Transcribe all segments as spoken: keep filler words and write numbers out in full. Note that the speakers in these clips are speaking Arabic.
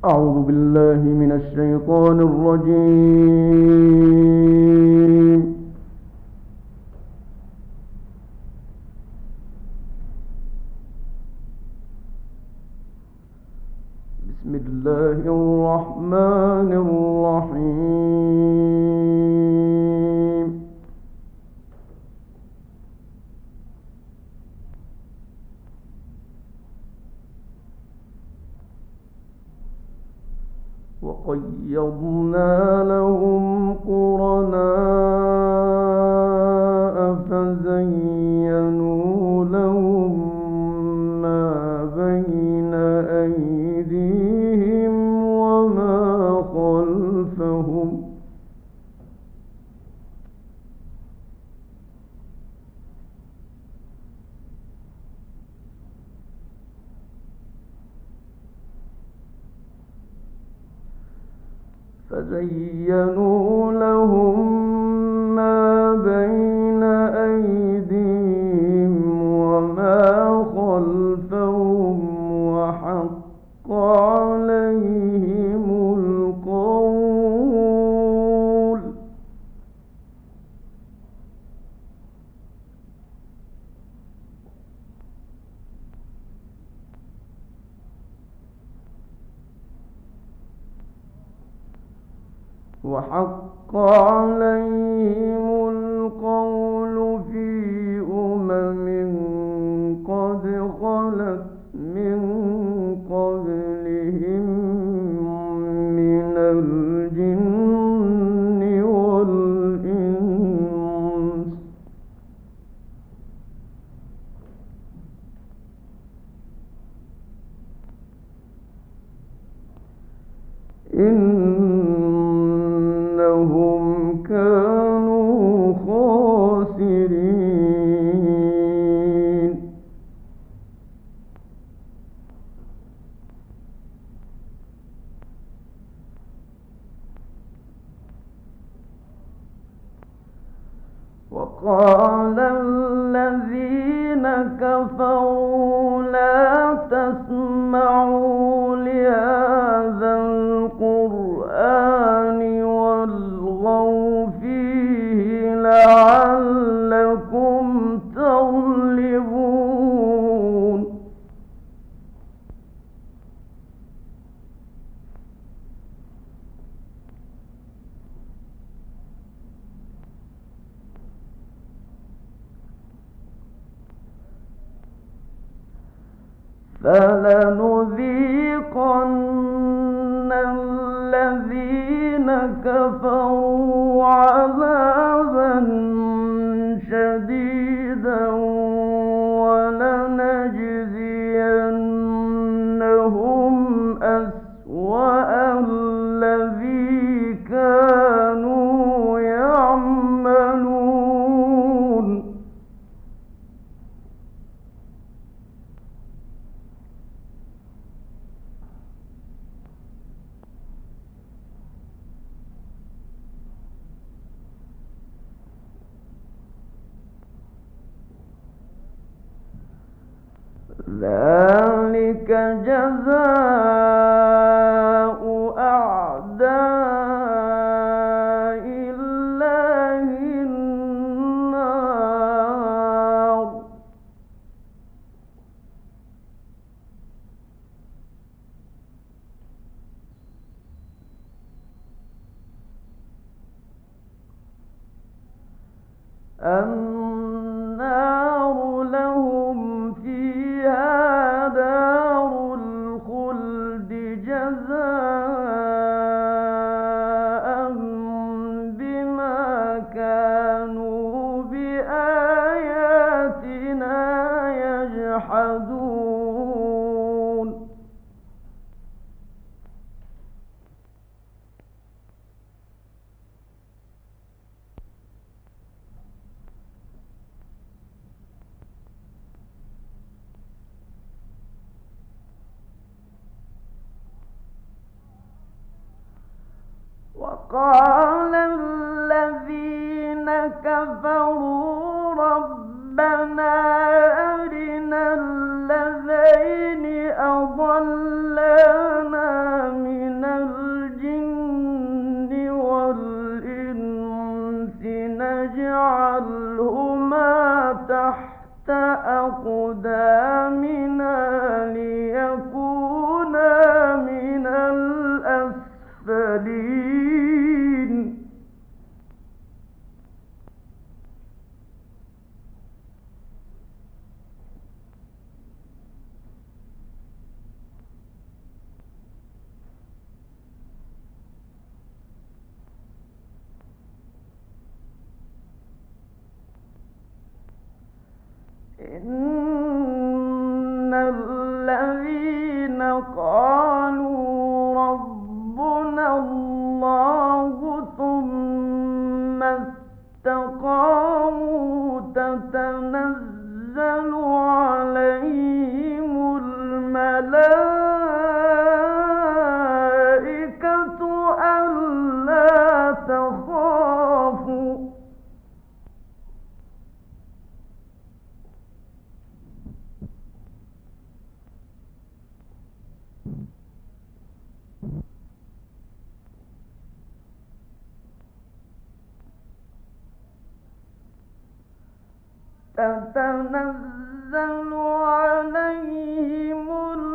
أعوذ بالله من الشيطان الرجيم. بسم الله الرحمن الرحيم. وقيضنا لهم قرناء فزينوا لهم ما بين أيديهم وما خلفهم فزينوا لهم ما بين أيديهم وما خلفهم وحق عليهم القول وحق عليهم القول في أمم قد خلت من قبلهم من الجن والإنس إنهم كانوا خاسرين. وقال الذين كفروا لا تسمعوا لهذا القرآن والغوا فيه لعلكم تغلبون. فلنذيقن الذين كفروا عذابا شديدا ولنجزينهم أسوأ الذي كانوا يعملون. ذلك جزاء أعداء الله النار النار لهم فيها دار الخلد جزاء بما كانوا بآياتنا يجحدون. وقال الذين كفروا ربنا أرنا الذين أضلانا من أقدامنا ليكونا من الأسفلين إن الذين قالوا ربنا الله ثم استقاموا تتنزل عليهم الملائكة ألا تخافوا تتنزل عليهم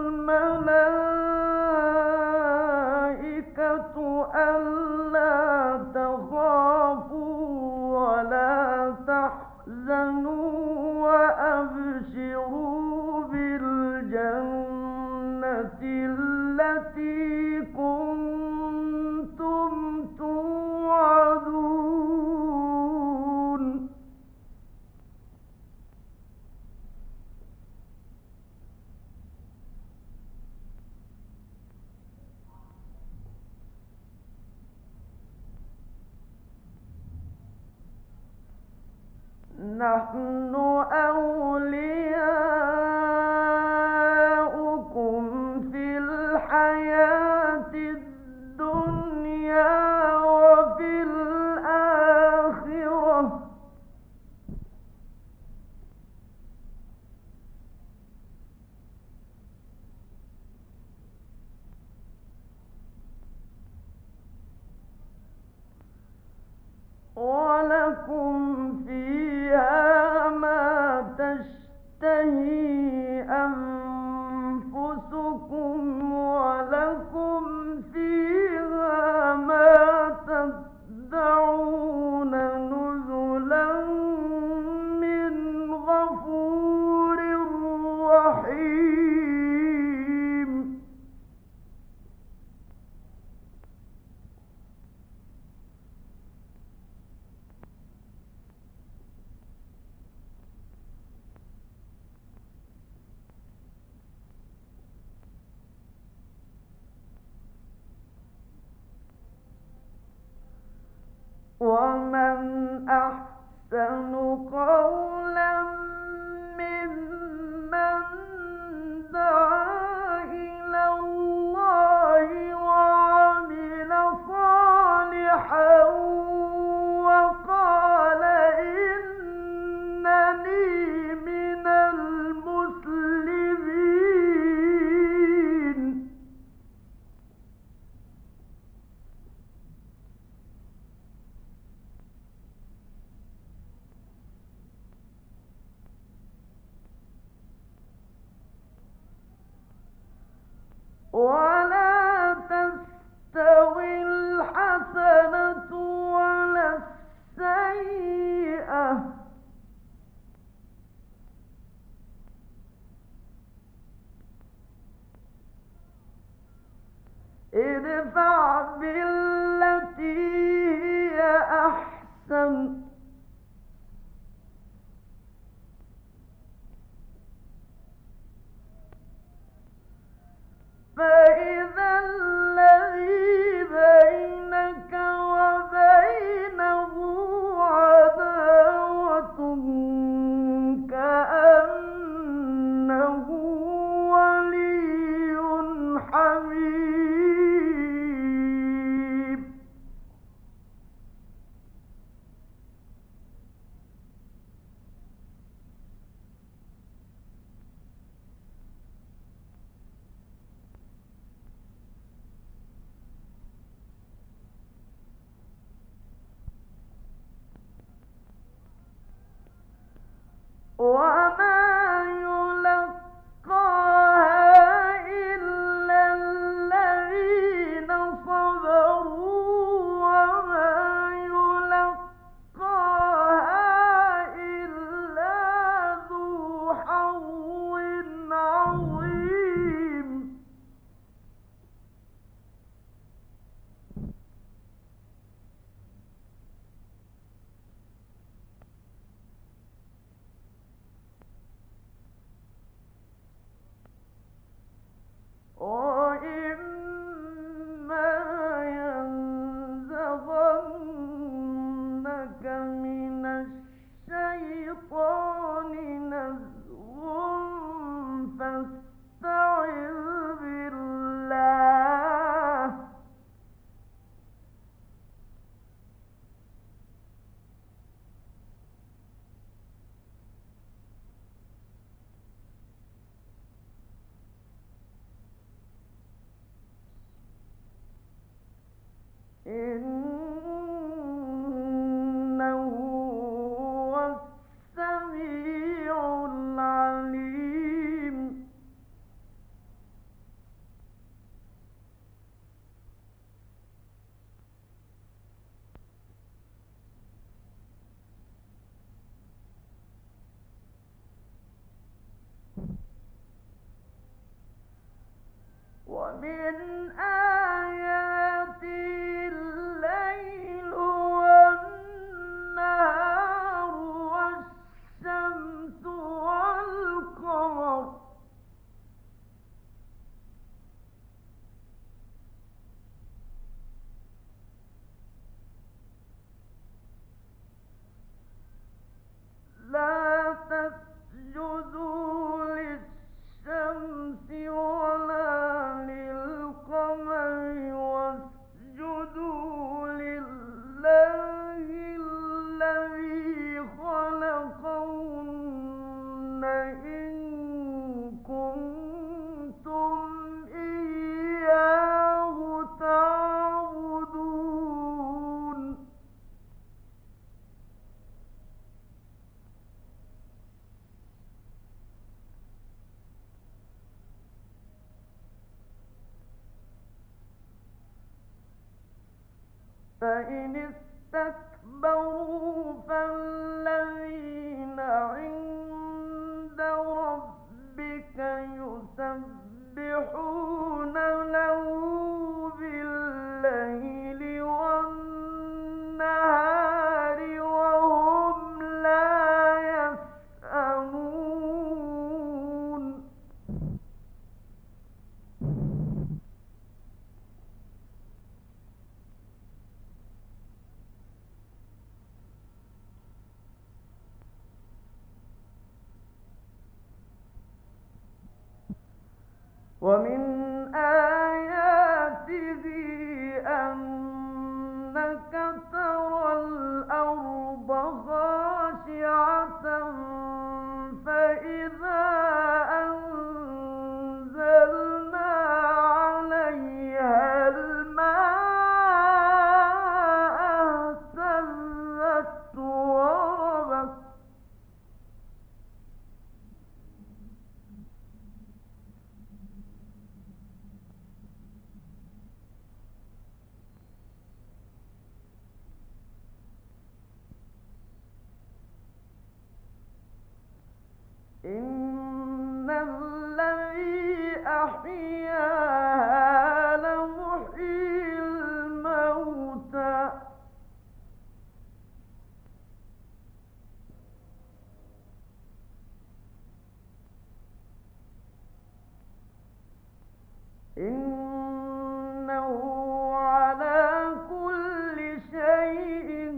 الملائكة ألا تخافوا ولا تحزنوا وأبشروا بالجنة التي كنتم توعدون نحن أولياؤكم في الحياة الدنيا وفي الآخرة ولكم فيها ما تشتهي أنفسكم ولكم فيها ما تدعون نزلا من غفور رحيم ومن أحسن قولا ممن دعا إلى الله وعمل صالحا وقال إنني من المسلمين ولا تستوي الحسنة ولا السيئة ادفع بالتي هي أحسن فإذا الذي بينك وبينه عداوة كأنه ولي حميم وما يلقى فاستعذ بالله إنه هو السميع العليم ومن آياته الليل والنهار والشمس والقمر لا تسجدوا للشمس ولا للقمر واسجدوا لله الذي خلقهن إن كنتم إياه تعبدون فإن استكبروا فالذين عند ربك يسبحون له بالليل والنهار وهم لا يسأمون ومن آياته أنك ترى الأرض خاشعة فإذا أنزلنا عليها الماء اهتزت وربت إن الذي أحياها لمحيي الموتى إنه على كل شيء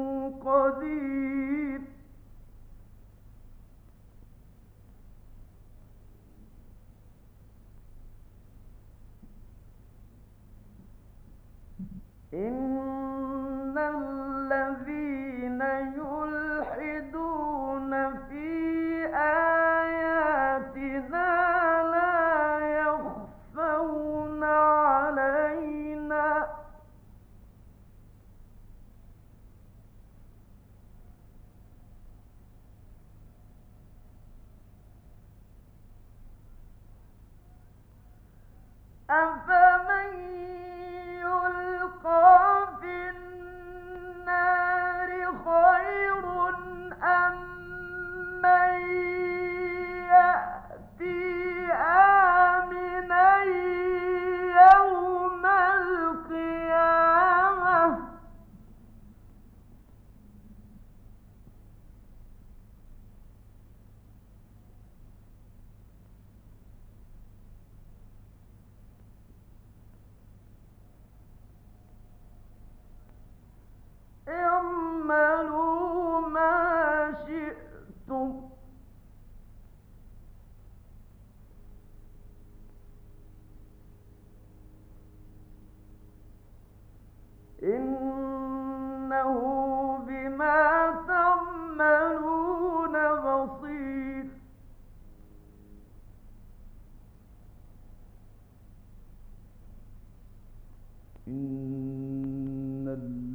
قدير إن الذين يلحدون في آياتنا لا يخفون علينا أفمن يلقى في النار خير أم من يأتي آمنا يوم القيامة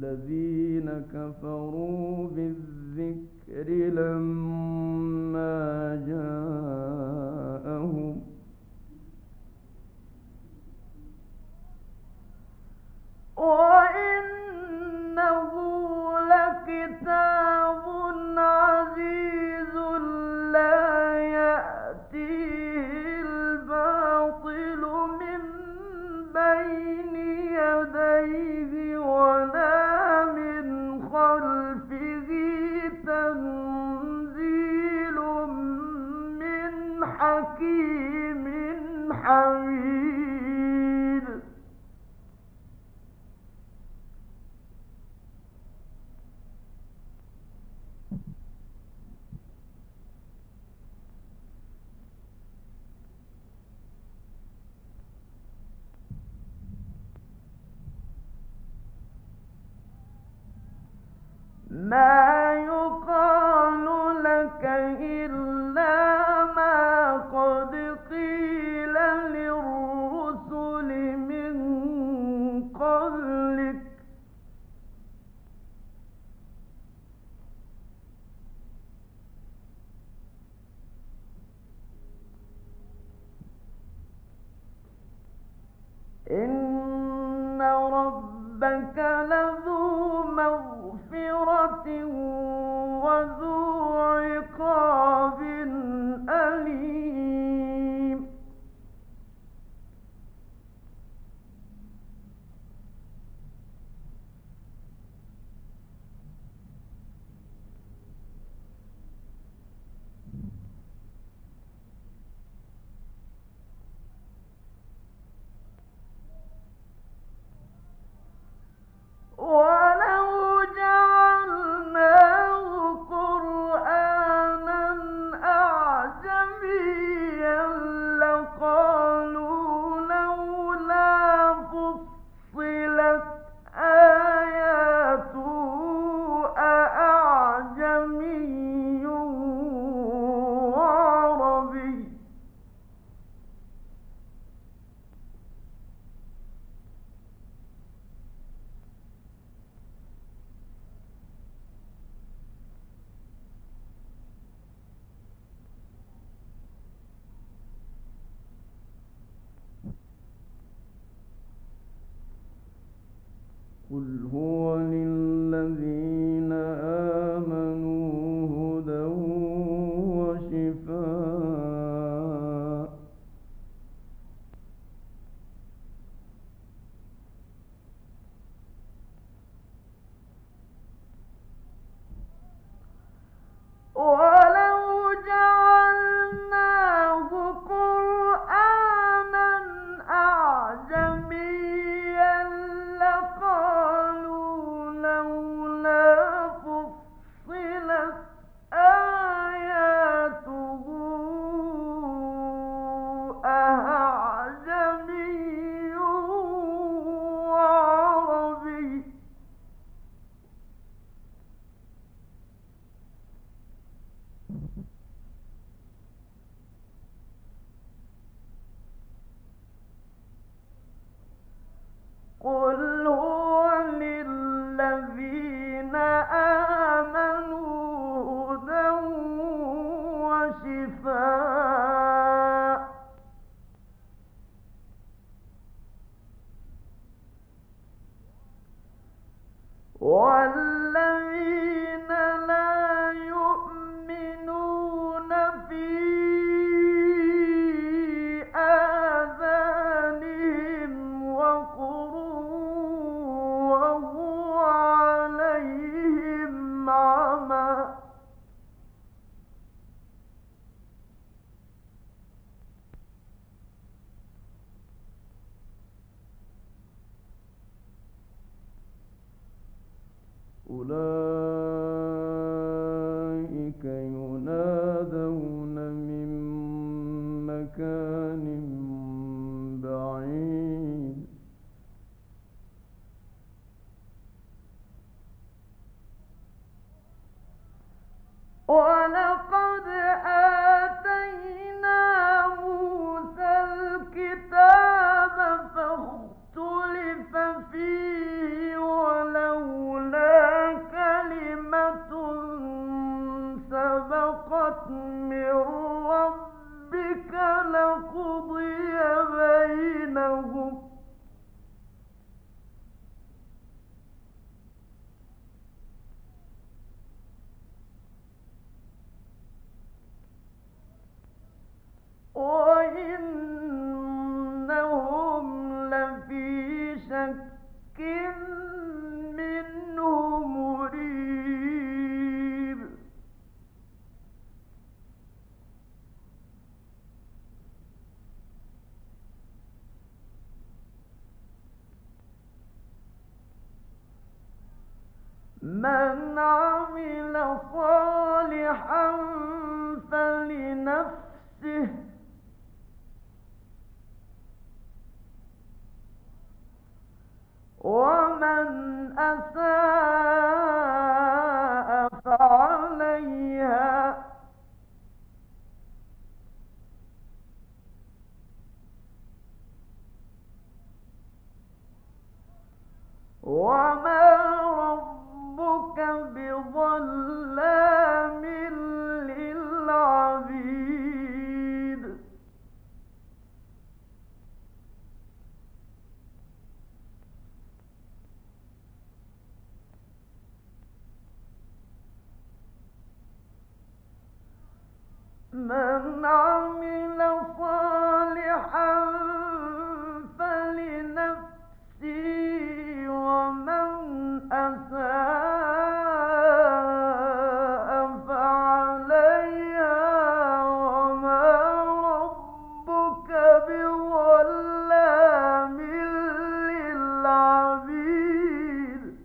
الذين كفروا بالذكر لما جاءهم وإنه لكتاب عزيز لا يأتيه الباطل من بين يديه ولا من خلفه تنزيل من حكيم حميد. ما يقال لك إلا ما قد قيل للرسل من قبلك إن ربك لذو مغفرة وذو عقاب أليم. ولو جعلناه قرآنا أعجميا لقالوا لولا فصلت آياته أأعجمي وعربي قل هو للذين آمنوا هدى وشفاء ولو جعلناه قرآنا أعجميا لقالوا لولا فصلت آياته أأعجمي وعربي قل هو للذين آمنوا هدى وشفاء والذين لا يؤمنون في آذانهم وقر وهو عليهم عمى أولئك ينادون من مكان بعيد ولقد آتينا موسى الكتاب فاختلف فيه ولولا من عمل صالحا فلنفسه ومن أساء فعليها وما ربك بظلام للعبيد من عمل صالحا فلنفسه ومن أساء فعليها وما ربك بظلام للعبيد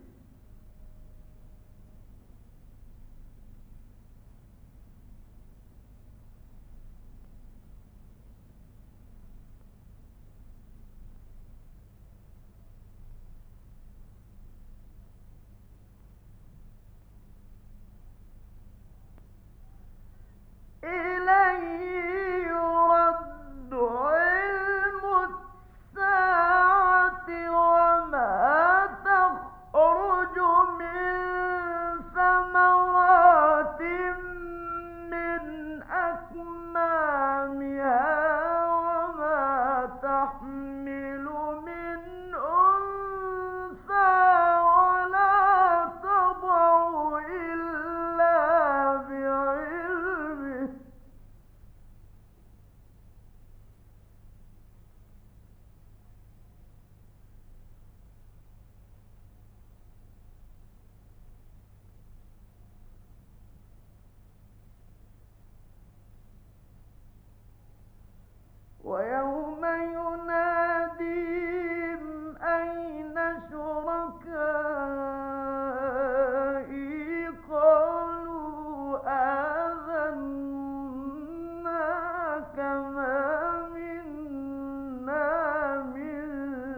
إليه يرد علم الساعة وما تخرج من ثمرات من أكمامها وما تحمل من أنثى ولا تضع إلا بعلمه ويوم يناديهم أين شركائي قالوا آذناك ما منا من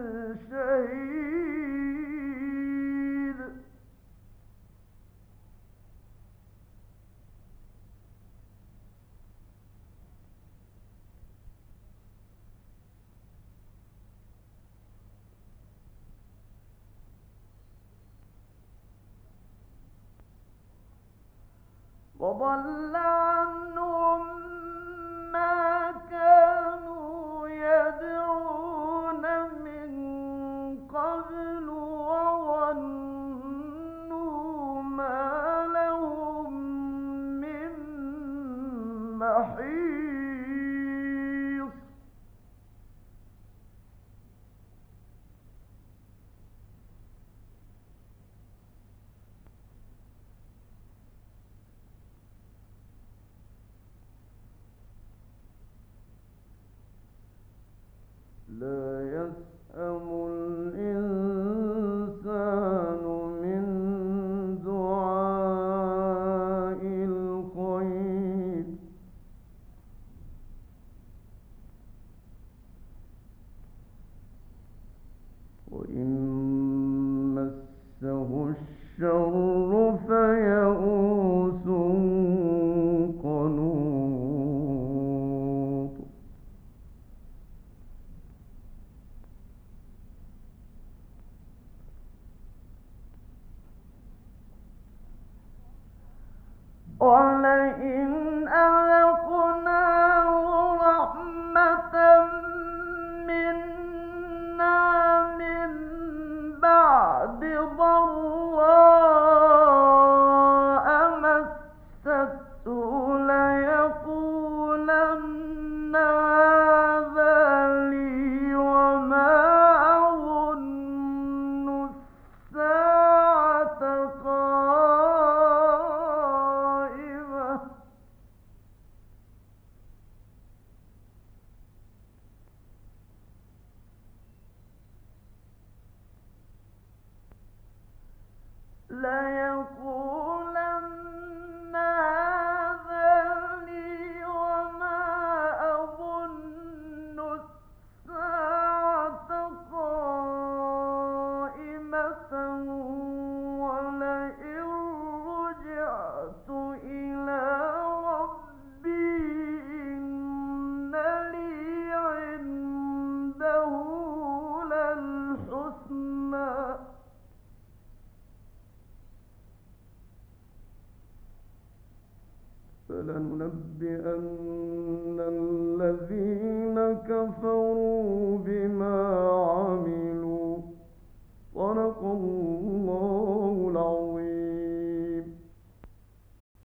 شهيد وضل عنهم ما كانوا يدعون من قبل وظنوا ما لهم من محيص لا يسأم الإنسان من دعاء الخير وإن مسه الشر فيئوس قنوط ولئن أذقناه رحمة منا من بعد ضراء مسته ليقولن هذا لي وما أظن الساعة قائمة فلننبئن الذين كفروا بما عملوا صدق الله